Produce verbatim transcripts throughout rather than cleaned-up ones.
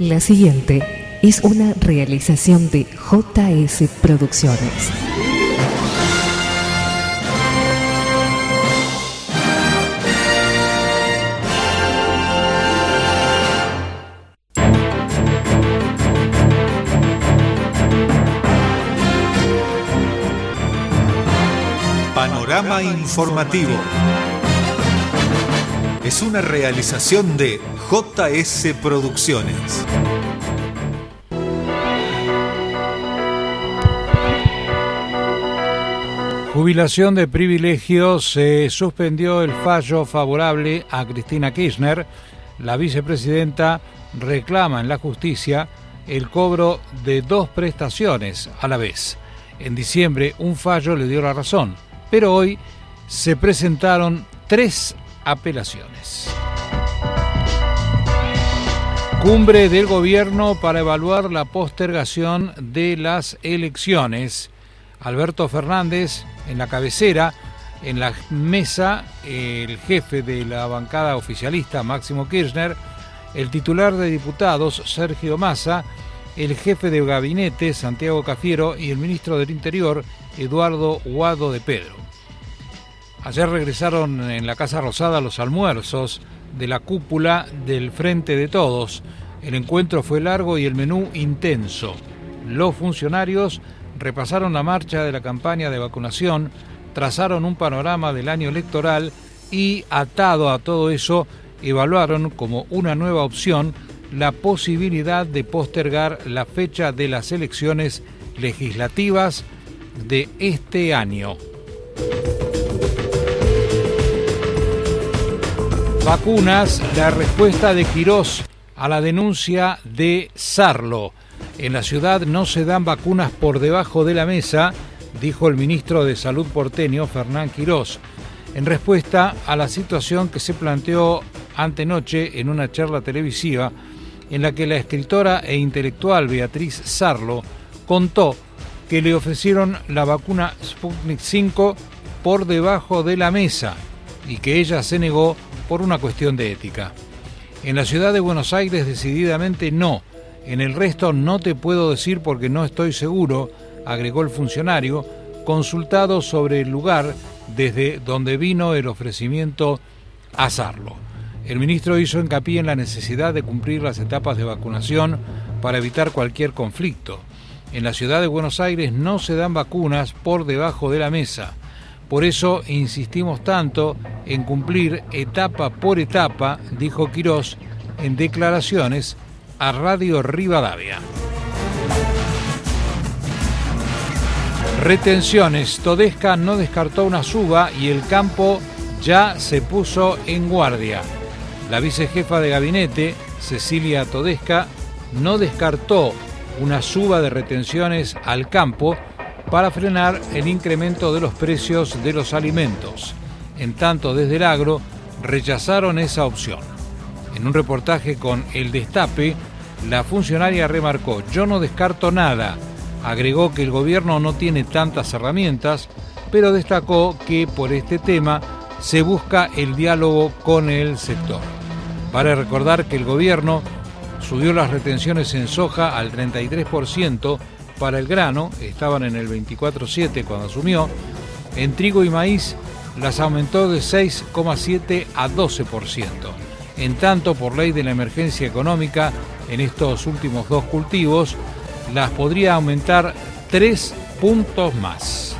La siguiente es una realización de J S Producciones. Panorama informativo. Es una realización de J S Producciones. Jubilación de privilegios. Se suspendió el fallo favorable a Cristina Kirchner. La vicepresidenta reclama en la justicia el cobro de dos prestaciones a la vez. En diciembre un fallo le dio la razón, pero hoy se presentaron tres apelaciones. Cumbre del gobierno para evaluar la postergación de las elecciones. Alberto Fernández en la cabecera, en la mesa el jefe de la bancada oficialista Máximo Kirchner, el titular de diputados Sergio Massa, el jefe de gabinete Santiago Cafiero y el ministro del Interior Eduardo Guado de Pedro. Ayer regresaron en la Casa Rosada los almuerzos de la cúpula del Frente de Todos. El encuentro fue largo y el menú intenso. Los funcionarios repasaron la marcha de la campaña de vacunación, trazaron un panorama del año electoral y, atado a todo eso, evaluaron como una nueva opción la posibilidad de postergar la fecha de las elecciones legislativas de este año. Vacunas, la respuesta de Quirós a la denuncia de Sarlo. En la ciudad no se dan vacunas por debajo de la mesa, dijo el ministro de Salud porteño, Fernán Quirós, en respuesta a la situación que se planteó antenoche en una charla televisiva en la que la escritora e intelectual Beatriz Sarlo contó que le ofrecieron la vacuna Sputnik cinco por debajo de la mesa y que ella se negó por una cuestión de ética. En la ciudad de Buenos Aires decididamente no. En el resto no te puedo decir porque no estoy seguro, agregó el funcionario, consultado sobre el lugar desde donde vino el ofrecimiento a Sarlo. El ministro hizo hincapié en la necesidad de cumplir las etapas de vacunación para evitar cualquier conflicto. En la ciudad de Buenos Aires no se dan vacunas por debajo de la mesa. Por eso insistimos tanto en cumplir etapa por etapa, dijo Quirós en declaraciones a Radio Rivadavia. Retenciones. Todesca no descartó una suba y el campo ya se puso en guardia. La vicejefa de gabinete, Cecilia Todesca, no descartó una suba de retenciones al campo para frenar el incremento de los precios de los alimentos. En tanto, desde el agro rechazaron esa opción. En un reportaje con El Destape, la funcionaria remarcó: yo no descarto nada. Agregó que el gobierno no tiene tantas herramientas, pero destacó que por este tema se busca el diálogo con el sector. Vale recordar que el gobierno subió las retenciones en soja al treinta y tres por ciento, para el grano estaban en el veinticuatro coma siete por ciento cuando asumió, en trigo y maíz las aumentó de seis coma siete a doce por ciento. En tanto, por ley de la emergencia económica, en estos últimos dos cultivos las podría aumentar tres puntos más.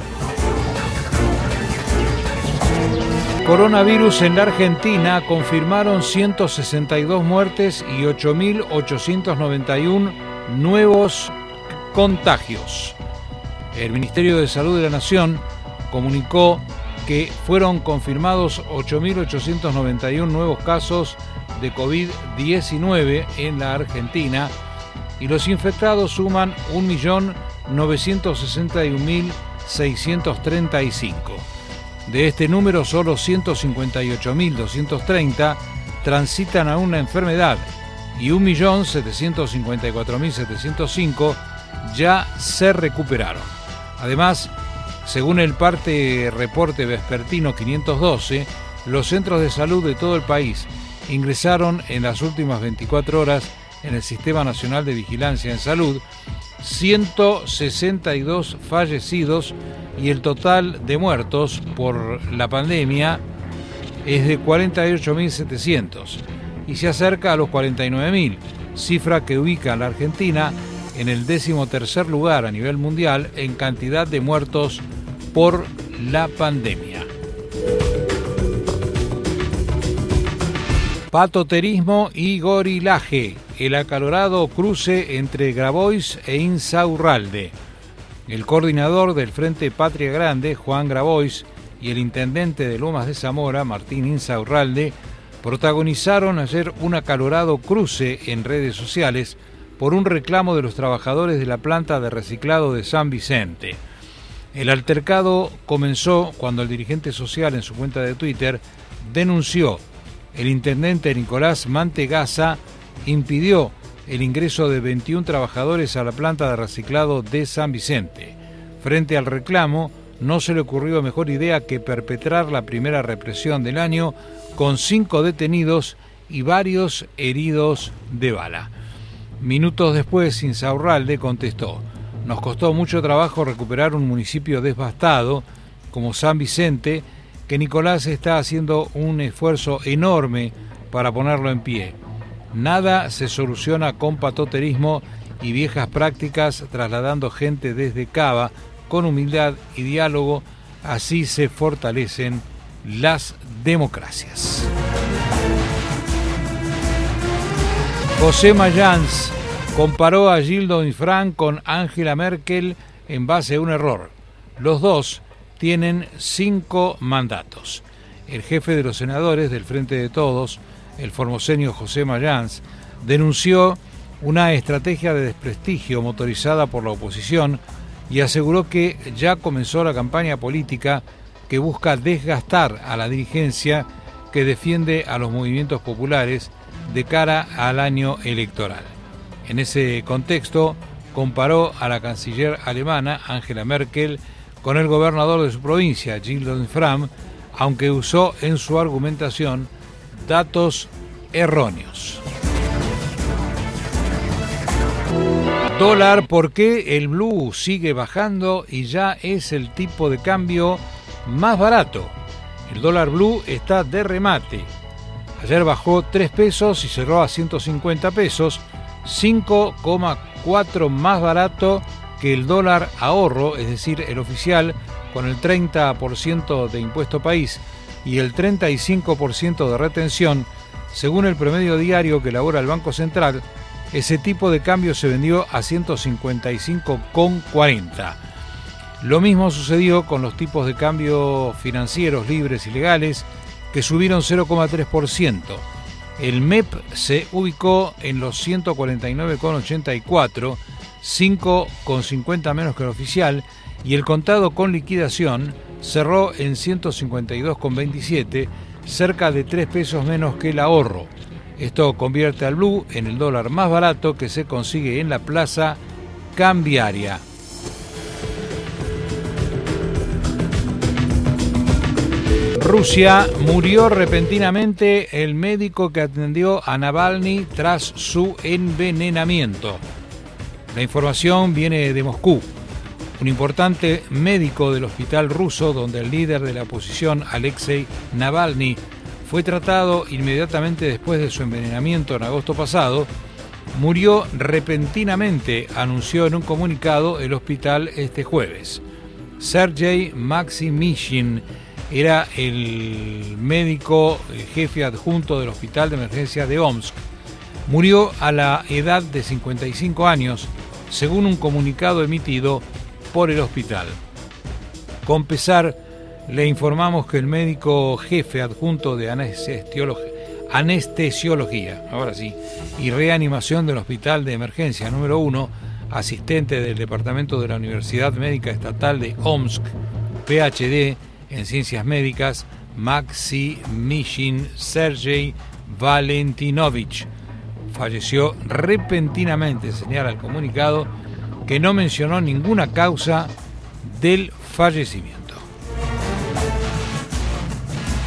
Coronavirus en la Argentina, confirmaron ciento sesenta y dos muertes y ocho mil ochocientos noventa y uno nuevos contagios. El Ministerio de Salud de la Nación comunicó que fueron confirmados ocho mil ochocientos noventa y uno nuevos casos de COVID diecinueve en la Argentina y los infectados suman un millón novecientos sesenta y un mil seiscientos treinta y cinco. De este número, solo ciento cincuenta y ocho mil doscientos treinta transitan a una enfermedad y un millón setecientos cincuenta y cuatro mil setecientos cinco ya se recuperaron. Además, según el parte reporte vespertino quinientos doce, los centros de salud de todo el país ingresaron en las últimas veinticuatro horas en el Sistema Nacional de Vigilancia en Salud, ciento sesenta y dos fallecidos y el total de muertos por la pandemia es de cuarenta y ocho mil setecientos y se acerca a los cuarenta y nueve mil, cifra que ubica a la Argentina en el decimotercer lugar a nivel mundial en cantidad de muertos por la pandemia. Patoterismo y gorilaje, el acalorado cruce entre Grabois e Insaurralde. El coordinador del Frente Patria Grande, Juan Grabois, y el intendente de Lomas de Zamora, Martín Insaurralde, protagonizaron ayer un acalorado cruce en redes sociales por un reclamo de los trabajadores de la planta de reciclado de San Vicente. El altercado comenzó cuando el dirigente social en su cuenta de Twitter denunció el intendente Nicolás Mantegazza impidió el ingreso de veintiún trabajadores a la planta de reciclado de San Vicente. Frente al reclamo, no se le ocurrió mejor idea que perpetrar la primera represión del año con cinco detenidos y varios heridos de bala. Minutos después, Insaurralde contestó: nos costó mucho trabajo recuperar un municipio devastado como San Vicente, que Nicolás está haciendo un esfuerzo enorme para ponerlo en pie. Nada se soluciona con patoterismo y viejas prácticas trasladando gente desde Cava con humildad y diálogo. Así se fortalecen las democracias. José Mayans comparó a Gildo Infran con Angela Merkel en base a un error. Los dos tienen cinco mandatos. El jefe de los senadores del Frente de Todos, el formoseño José Mayans, denunció una estrategia de desprestigio motorizada por la oposición y aseguró que ya comenzó la campaña política que busca desgastar a la dirigencia que defiende a los movimientos populares de cara al año electoral. En ese contexto, comparó a la canciller alemana Angela Merkel con el gobernador de su provincia, Gildo Infran, aunque usó en su argumentación datos erróneos. Dólar, ¿por qué el blue sigue bajando y ya es el tipo de cambio más barato? El dólar blue está de remate. Ayer bajó tres pesos y cerró a ciento cincuenta pesos, cinco coma cuatro más barato que el dólar ahorro, es decir, el oficial, con el treinta por ciento de impuesto país y el treinta y cinco por ciento de retención, según el promedio diario que elabora el Banco Central. Ese tipo de cambio se vendió a ciento cincuenta y cinco coma cuarenta. Lo mismo sucedió con los tipos de cambio financieros libres y legales, que subieron cero coma tres por ciento. El M E P se ubicó en los ciento cuarenta y nueve coma ochenta y cuatro, cinco coma cincuenta menos que el oficial, y el contado con liquidación cerró en ciento cincuenta y dos coma veintisiete, cerca de tres pesos menos que el ahorro. Esto convierte al blue en el dólar más barato que se consigue en la plaza cambiaria. Rusia, murió repentinamente el médico que atendió a Navalny tras su envenenamiento. La información viene de Moscú. Un importante médico del hospital ruso, donde el líder de la oposición, Alexei Navalny, fue tratado inmediatamente después de su envenenamiento en agosto pasado, murió repentinamente, anunció en un comunicado el hospital este jueves. Sergei Maximishin era el médico jefe adjunto del Hospital de Emergencia de Omsk. Murió a la edad de cincuenta y cinco años, según un comunicado emitido por el hospital. Con pesar, le informamos que el médico jefe adjunto de anestesiología, anestesiología, ahora sí, y reanimación del Hospital de Emergencia número uno, asistente del Departamento de la Universidad Médica Estatal de Omsk, P H D en Ciencias Médicas, Maximishin Sergei Valentinovich, falleció repentinamente, señala el comunicado, que no mencionó ninguna causa del fallecimiento.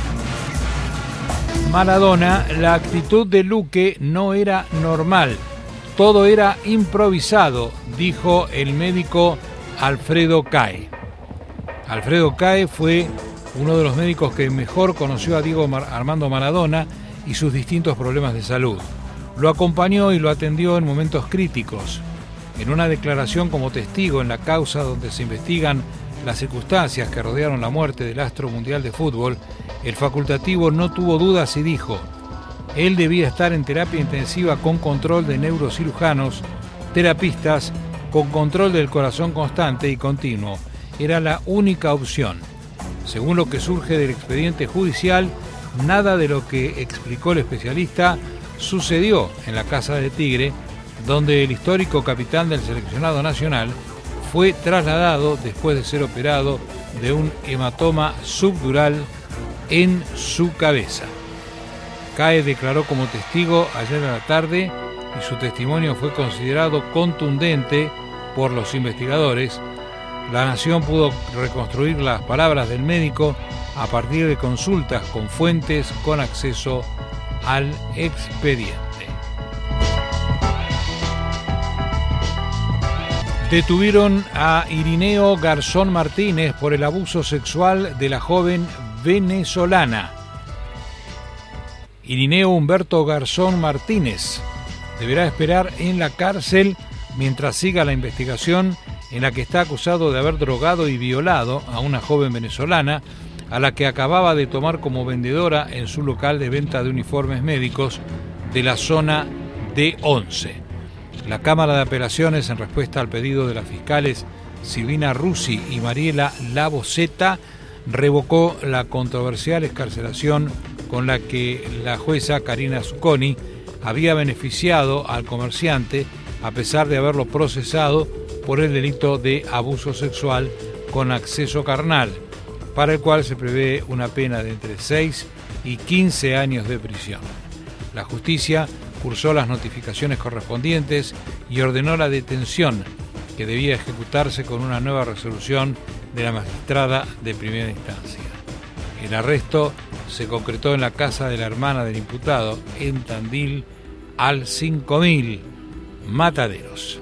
Maradona, la actitud de Luque no era normal. Todo era improvisado, dijo el médico Alfredo Cae. Alfredo Cae fue uno de los médicos que mejor conoció a Diego Armando Maradona y sus distintos problemas de salud. Lo acompañó y lo atendió en momentos críticos. En una declaración como testigo en la causa donde se investigan las circunstancias que rodearon la muerte del astro mundial de fútbol, el facultativo no tuvo dudas y dijo: él debía estar en terapia intensiva con control de neurocirujanos, terapistas, con control del corazón constante y continuo. Era la única opción. Según lo que surge del expediente judicial, nada de lo que explicó el especialista sucedió en la Casa de Tigre, donde el histórico capitán del seleccionado nacional fue trasladado después de ser operado de un hematoma subdural en su cabeza. Cae declaró como testigo ayer a la tarde y su testimonio fue considerado contundente por los investigadores. La Nación pudo reconstruir las palabras del médico a partir de consultas con fuentes con acceso al expediente. Detuvieron a Irineo Garzón Martínez por el abuso sexual de la joven venezolana. Irineo Humberto Garzón Martínez deberá esperar en la cárcel mientras siga la investigación en la que está acusado de haber drogado y violado a una joven venezolana a la que acababa de tomar como vendedora en su local de venta de uniformes médicos de la zona D once. La Cámara de Apelaciones, en respuesta al pedido de las fiscales Silvina Rusi y Mariela Laboceta, revocó la controversial excarcelación con la que la jueza Karina Zucconi había beneficiado al comerciante a pesar de haberlo procesado por el delito de abuso sexual con acceso carnal, para el cual se prevé una pena de entre seis y quince años de prisión. La justicia cursó las notificaciones correspondientes y ordenó la detención, que debía ejecutarse con una nueva resolución de la magistrada de primera instancia. El arresto se concretó en la casa de la hermana del imputado, en Tandil, al cinco mil, Mataderos.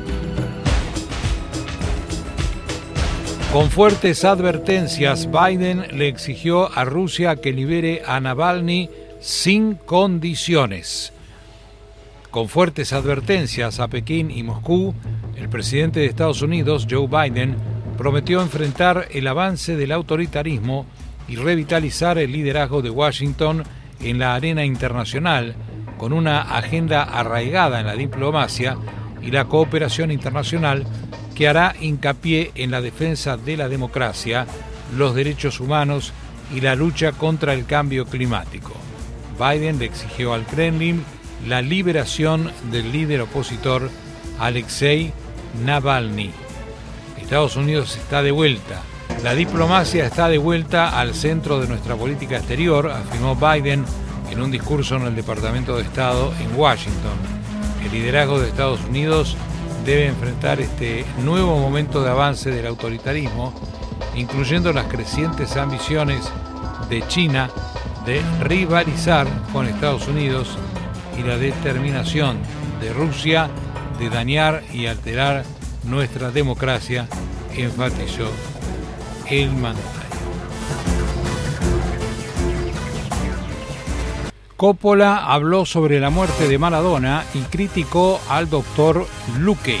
Con fuertes advertencias, Biden le exigió a Rusia que libere a Navalny sin condiciones. Con fuertes advertencias a Pekín y Moscú, el presidente de Estados Unidos, Joe Biden, prometió enfrentar el avance del autoritarismo y revitalizar el liderazgo de Washington en la arena internacional, con una agenda arraigada en la diplomacia y la cooperación internacional que hará hincapié en la defensa de la democracia, los derechos humanos y la lucha contra el cambio climático. Biden le exigió al Kremlin la liberación del líder opositor Alexei Navalny. Estados Unidos está de vuelta. La diplomacia está de vuelta al centro de nuestra política exterior, afirmó Biden en un discurso en el Departamento de Estado en Washington. El liderazgo de Estados Unidos debe enfrentar este nuevo momento de avance del autoritarismo, incluyendo las crecientes ambiciones de China de rivalizar con Estados Unidos y la determinación de Rusia de dañar y alterar nuestra democracia, enfatizó el mandatario. Coppola habló sobre la muerte de Maradona y criticó al doctor Luque.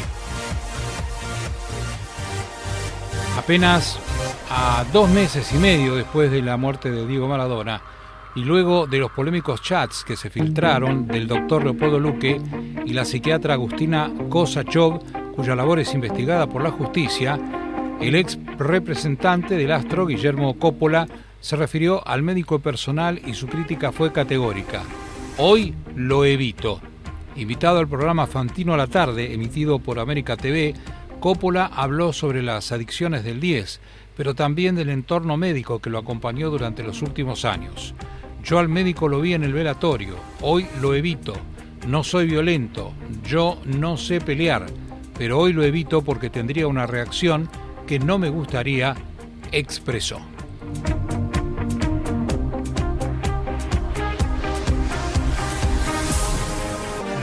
Apenas a dos meses y medio después de la muerte de Diego Maradona y luego de los polémicos chats que se filtraron del doctor Leopoldo Luque y la psiquiatra Agustina Kosachov, cuya labor es investigada por la justicia, el ex representante del astro, Guillermo Coppola, se refirió al médico personal y su crítica fue categórica. Hoy lo evito. Invitado al programa Fantino a la tarde, emitido por América T V, Coppola habló sobre las adicciones del diez, pero también del entorno médico que lo acompañó durante los últimos años. Yo al médico lo vi en el velatorio, hoy lo evito. No soy violento, yo no sé pelear, pero hoy lo evito porque tendría una reacción que no me gustaría, expresó.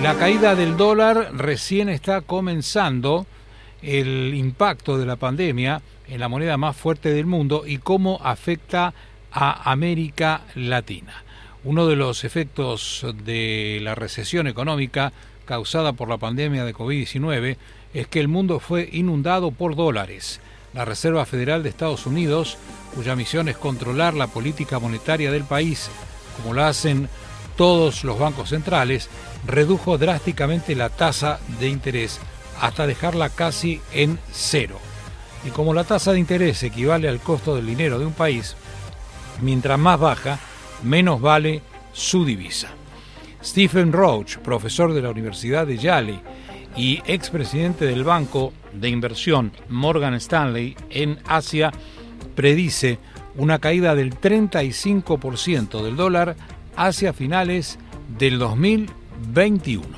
La caída del dólar recién está comenzando. El impacto de la pandemia en la moneda más fuerte del mundo y cómo afecta a América Latina. Uno de los efectos de la recesión económica causada por la pandemia de covid diecinueve es que el mundo fue inundado por dólares. La Reserva Federal de Estados Unidos, cuya misión es controlar la política monetaria del país, como lo hacen todos los bancos centrales, redujo drásticamente la tasa de interés hasta dejarla casi en cero. Y como la tasa de interés equivale al costo del dinero de un país, mientras más baja, menos vale su divisa. Stephen Roach, profesor de la Universidad de Yale y expresidente del banco de inversión Morgan Stanley en Asia, predice una caída del treinta y cinco por ciento del dólar hacia finales del dos mil veintiuno.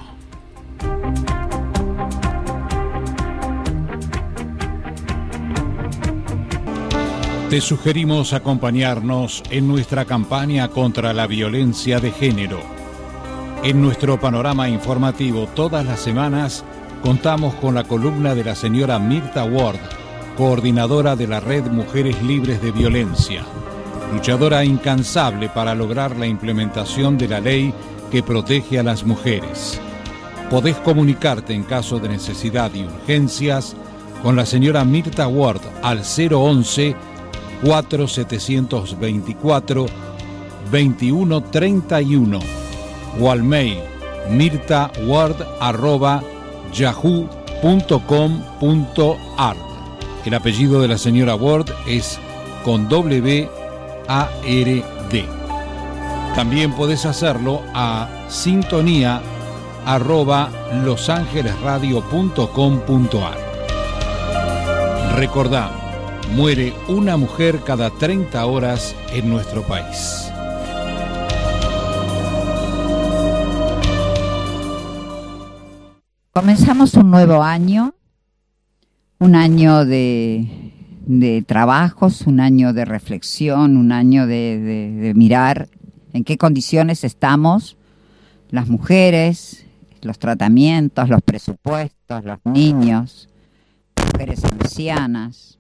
Te sugerimos acompañarnos en nuestra campaña contra la violencia de género. En nuestro panorama informativo todas las semanas contamos con la columna de la señora Mirta Ward, coordinadora de la Red Mujeres Libres de Violencia, luchadora incansable para lograr la implementación de la ley que protege a las mujeres. Podés comunicarte en caso de necesidad y urgencias con la señora Mirta Ward al cero once, cuatro setecientos veinticuatro, veintiuno treinta y uno o al mail mirtaward arroba yahoo punto com punto ar. El apellido de la señora Ward es con W A R D. También podés hacerlo a sintonía arroba losangelesradio punto com punto ar. Recordá, muere una mujer cada treinta horas en nuestro país. Comenzamos un nuevo año, un año de, de trabajos, un año de reflexión, un año de, de, de mirar en qué condiciones estamos las mujeres, los tratamientos, los presupuestos, los niños, mujeres ancianas.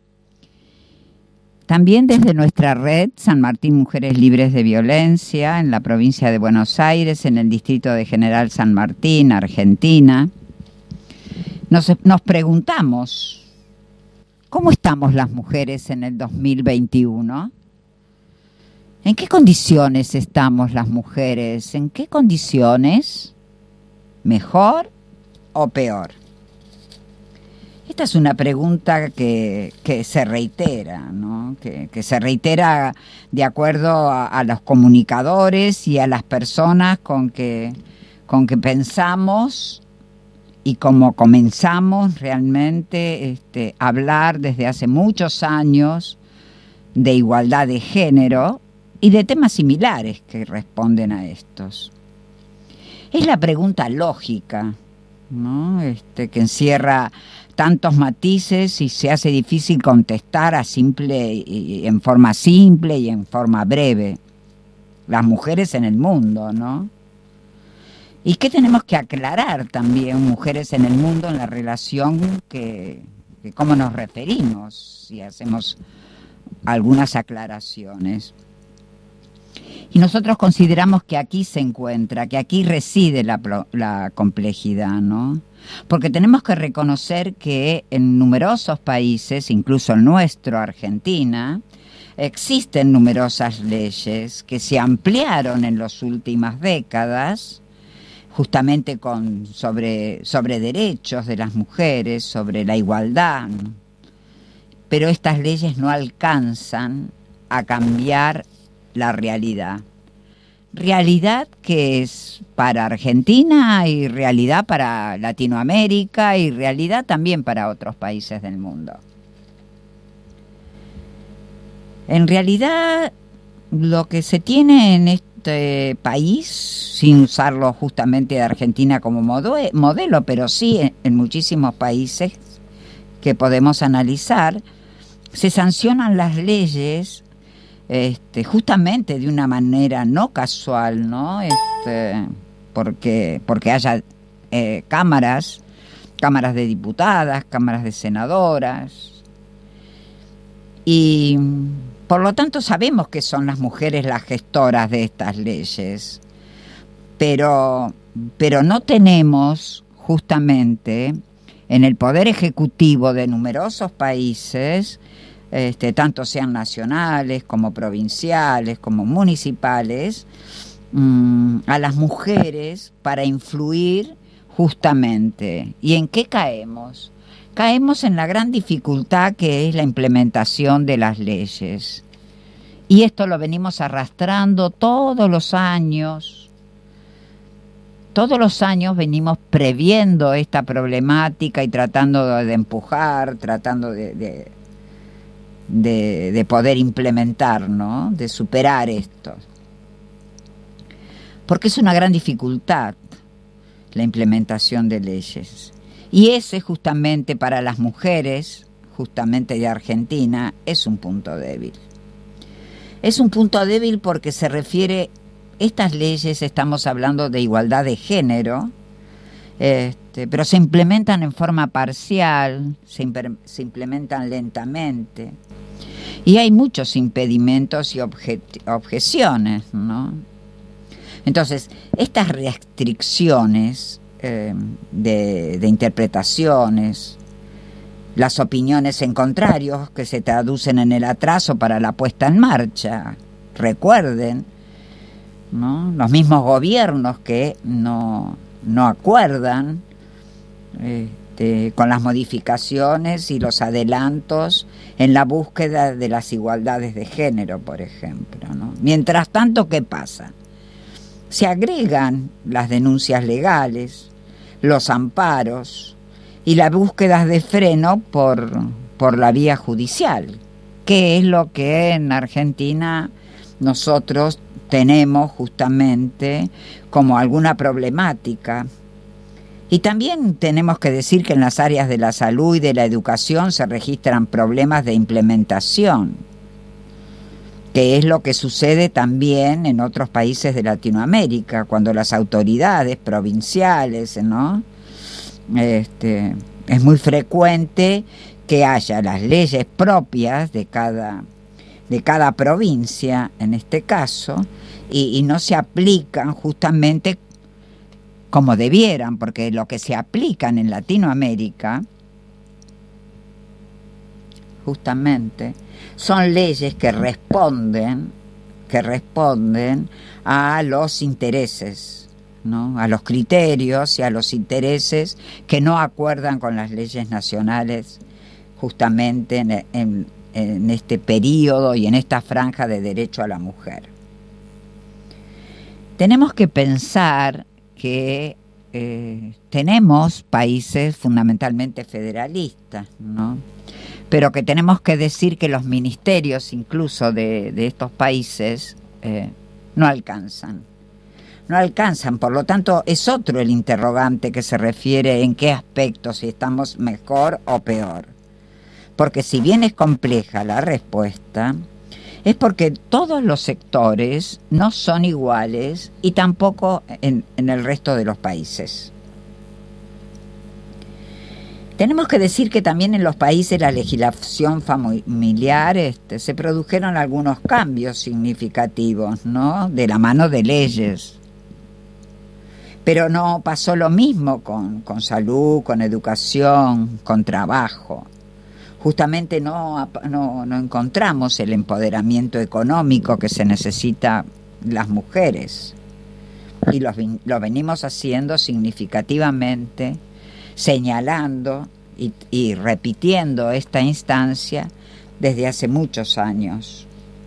También desde nuestra red San Martín Mujeres Libres de Violencia, en la provincia de Buenos Aires, en el distrito de General San Martín, Argentina, nos, nos preguntamos, ¿cómo estamos las mujeres en el dos mil veintiuno? ¿En qué condiciones estamos las mujeres? ¿En qué condiciones? ¿Mejor o peor? Esta es una pregunta que, que se reitera, ¿no? Que, que se reitera de acuerdo a, a los comunicadores y a las personas con que, con que pensamos y como comenzamos realmente este, a hablar desde hace muchos años de igualdad de género y de temas similares que responden a estos. Es la pregunta lógica, ¿no? Este, que encierra tantos matices y se hace difícil contestar a simple, en forma simple y en forma breve. Las mujeres en el mundo, ¿no? ¿Y qué tenemos que aclarar también, mujeres en el mundo, en la relación que, que cómo nos referimos, si hacemos algunas aclaraciones? Y nosotros consideramos que aquí se encuentra, que aquí reside la, la complejidad, ¿no? Porque tenemos que reconocer que en numerosos países, incluso el nuestro, Argentina, existen numerosas leyes que se ampliaron en las últimas décadas, justamente con, sobre, sobre derechos de las mujeres, sobre la igualdad, ¿no? Pero estas leyes no alcanzan a cambiar la realidad. Realidad que es para Argentina y realidad para Latinoamérica y realidad también para otros países del mundo. En realidad, lo que se tiene en este país, sin usarlo justamente de Argentina como modelo, pero sí en, en muchísimos países que podemos analizar, se sancionan las leyes Este, justamente de una manera no casual, ¿no? Este, porque, porque haya eh, cámaras, cámaras de diputadas, cámaras de senadoras, y por lo tanto sabemos que son las mujeres las gestoras de estas leyes, pero, pero no tenemos justamente en el poder ejecutivo de numerosos países, este, tanto sean nacionales como provinciales, como municipales, mmm, a las mujeres para influir justamente. ¿Y en qué caemos? Caemos en la gran dificultad que es la implementación de las leyes. Y esto lo venimos arrastrando todos los años. Todos los años venimos previendo esta problemática y tratando de empujar, tratando de, de, de, de poder implementar, ¿no? De superar esto. Porque es una gran dificultad la implementación de leyes. Y ese justamente para las mujeres, justamente de Argentina, es un punto débil. Es un punto débil porque se refiere, estas leyes, estamos hablando de igualdad de género, este, pero se implementan en forma parcial, se, imper, se implementan lentamente, y hay muchos impedimentos y obje, objeciones, ¿no? Entonces, estas restricciones eh, de, de interpretaciones, las opiniones en contrarios que se traducen en el atraso para la puesta en marcha, recuerden, ¿no? Los mismos gobiernos que no, no acuerdan este, con las modificaciones y los adelantos en la búsqueda de las igualdades de género, por ejemplo, ¿no? Mientras tanto, ¿qué pasa? Se agregan las denuncias legales, los amparos y las búsquedas de freno por, por la vía judicial, que es lo que en Argentina nosotros tenemos justamente como alguna problemática. Y también tenemos que decir que en las áreas de la salud y de la educación se registran problemas de implementación, que es lo que sucede también en otros países de Latinoamérica, cuando las autoridades provinciales, ¿no? Este, es muy frecuente que haya las leyes propias de cada, de cada provincia, en este caso, y, y no se aplican justamente como debieran, porque lo que se aplican en Latinoamérica, justamente, son leyes que responden, que responden a los intereses, ¿no? A los criterios y a los intereses que no acuerdan con las leyes nacionales, justamente en, en, en este periodo y en esta franja de derecho a la mujer. Tenemos que pensar que eh, tenemos países fundamentalmente federalistas, ¿no? Pero que tenemos que decir que los ministerios incluso de, de estos países eh, no alcanzan. No alcanzan, por lo tanto es otro el interrogante que se refiere en qué aspectos, si estamos mejor o peor. Porque si bien es compleja la respuesta, es porque todos los sectores no son iguales y tampoco en, en el resto de los países. Tenemos que decir que también en los países la legislación familiar este, se produjeron algunos cambios significativos, ¿no? De la mano de leyes. Pero no pasó lo mismo con, con salud, con educación, con trabajo. Justamente no, no, no encontramos el empoderamiento económico que se necesita las mujeres. Y lo, lo venimos haciendo significativamente, señalando y, y repitiendo esta instancia desde hace muchos años.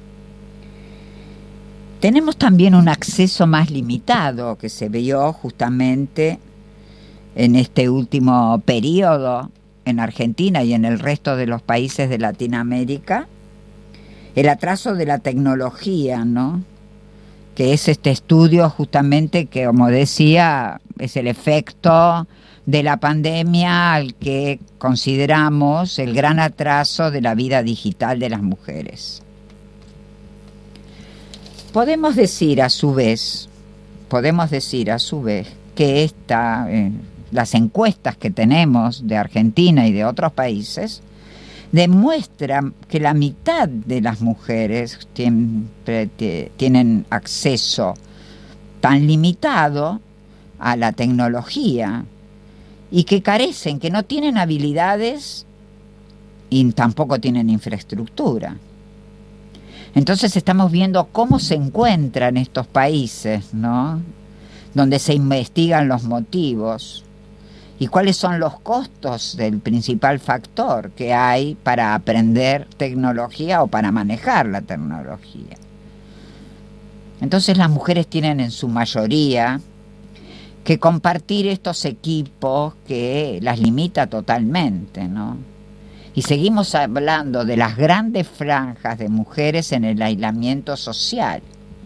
Tenemos también un acceso más limitado que se vio justamente en este último periodo en Argentina y en el resto de los países de Latinoamérica, el atraso de la tecnología, ¿no? Que es este estudio justamente que, como decía, es el efecto de la pandemia al que consideramos el gran atraso de la vida digital de las mujeres. Podemos decir a su vez, podemos decir a su vez que esta, eh, las encuestas que tenemos de Argentina y de otros países demuestran que la mitad de las mujeres tienen, tienen acceso tan limitado a la tecnología y que carecen, que no tienen habilidades y tampoco tienen infraestructura. Entonces estamos viendo cómo se encuentran estos países, ¿no?, donde se investigan los motivos y cuáles son los costos del principal factor que hay para aprender tecnología o para manejar la tecnología. Entonces las mujeres tienen en su mayoría que compartir estos equipos que las limita totalmente, ¿no? Y seguimos hablando de las grandes franjas de mujeres en el aislamiento social.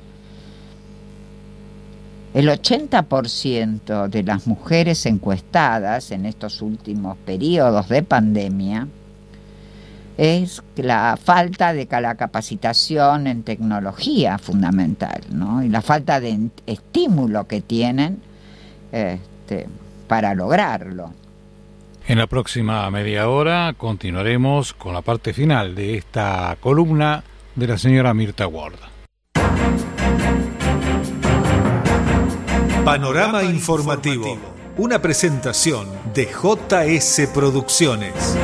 El ochenta por ciento de las mujeres encuestadas en estos últimos periodos de pandemia es la falta de la capacitación en tecnología fundamental, ¿no? Y la falta de estímulo que tienen este, para lograrlo. En la próxima media hora continuaremos con la parte final de esta columna de la señora Mirta Ward. Panorama informativo, una presentación de J S Producciones.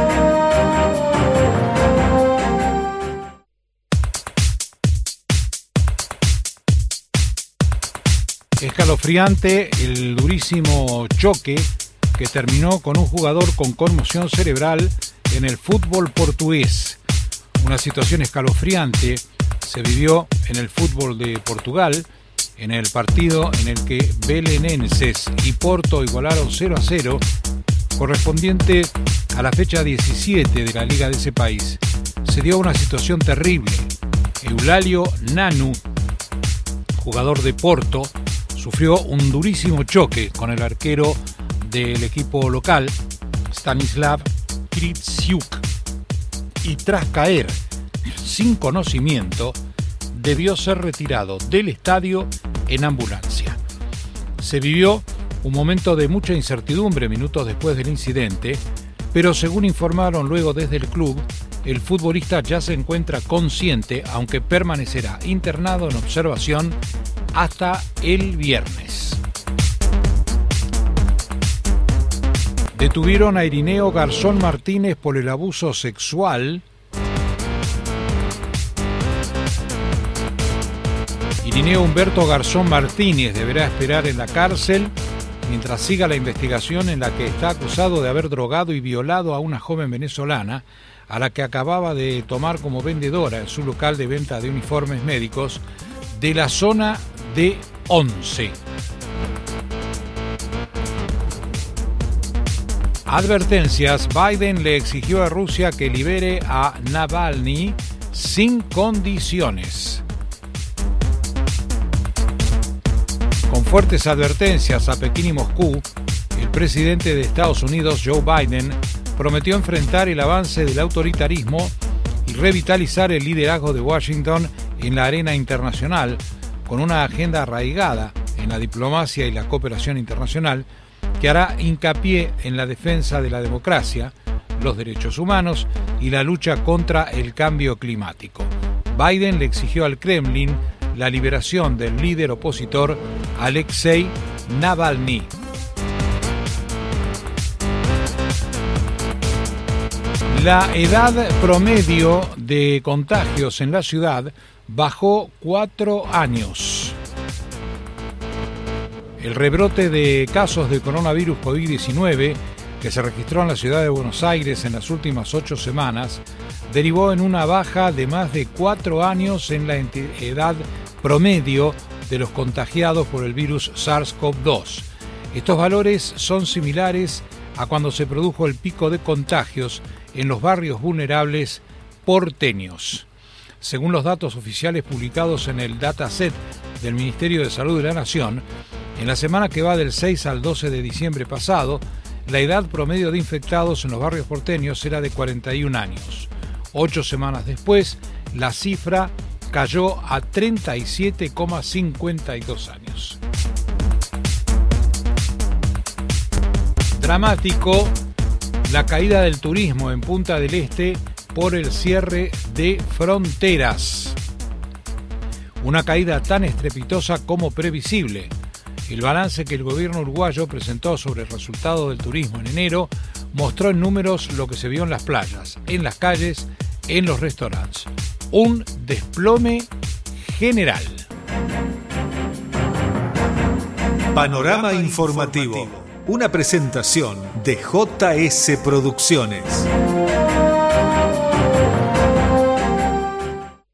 Escalofriante el durísimo choque que terminó con un jugador con conmoción cerebral en el fútbol portugués. Una situación escalofriante se vivió en el fútbol de Portugal, en el partido en el que Belenenses y Porto igualaron cero a cero, correspondiente a la fecha diecisiete de la liga de ese país. Se dio una situación terrible. Eulalio Nanu, jugador de Porto, sufrió un durísimo choque con el arquero del equipo local, Stanislav Kritsiuk, y tras caer sin conocimiento, debió ser retirado del estadio en ambulancia. Se vivió un momento de mucha incertidumbre minutos después del incidente, pero según informaron luego desde el club, el futbolista ya se encuentra consciente, aunque permanecerá internado en observación hasta el viernes. Detuvieron a Irineo Garzón Martínez por el abuso sexual. Irineo Humberto Garzón Martínez deberá esperar en la cárcel mientras siga la investigación en la que está acusado de haber drogado y violado a una joven venezolana a la que acababa de tomar como vendedora en su local de venta de uniformes médicos de la zona de Once. Advertencias: Biden le exigió a Rusia que libere a Navalny sin condiciones. Con fuertes advertencias a Pekín y Moscú, el presidente de Estados Unidos, Joe Biden, prometió enfrentar el avance del autoritarismo y revitalizar el liderazgo de Washington en la arena internacional, con una agenda arraigada en la diplomacia y la cooperación internacional, que hará hincapié en la defensa de la democracia, los derechos humanos y la lucha contra el cambio climático. Biden le exigió al Kremlin la liberación del líder opositor Alexei Navalny. La edad promedio de contagios en la ciudad bajó cuatro años. El rebrote de casos de coronavirus COVID diecinueve que se registró en la ciudad de Buenos Aires en las últimas ocho semanas derivó en una baja de más de cuatro años en la edad promedio de los contagiados por el virus SARS-CoV dos. Estos valores son similares a cuando se produjo el pico de contagios en los barrios vulnerables porteños. Según los datos oficiales publicados en el dataset del Ministerio de Salud de la Nación, en la semana que va del seis al doce de diciembre pasado, la edad promedio de infectados en los barrios porteños era de cuarenta y un años. Ocho semanas después, la cifra cayó a treinta y siete coma cincuenta y dos años. Dramático la caída del turismo en Punta del Este por el cierre de fronteras. Una caída tan estrepitosa como previsible. El balance que el gobierno uruguayo presentó sobre el resultado del turismo en enero mostró en números lo que se vio en las playas, en las calles, en los restaurantes. Un desplome general. Panorama informativo. Una presentación de J S Producciones.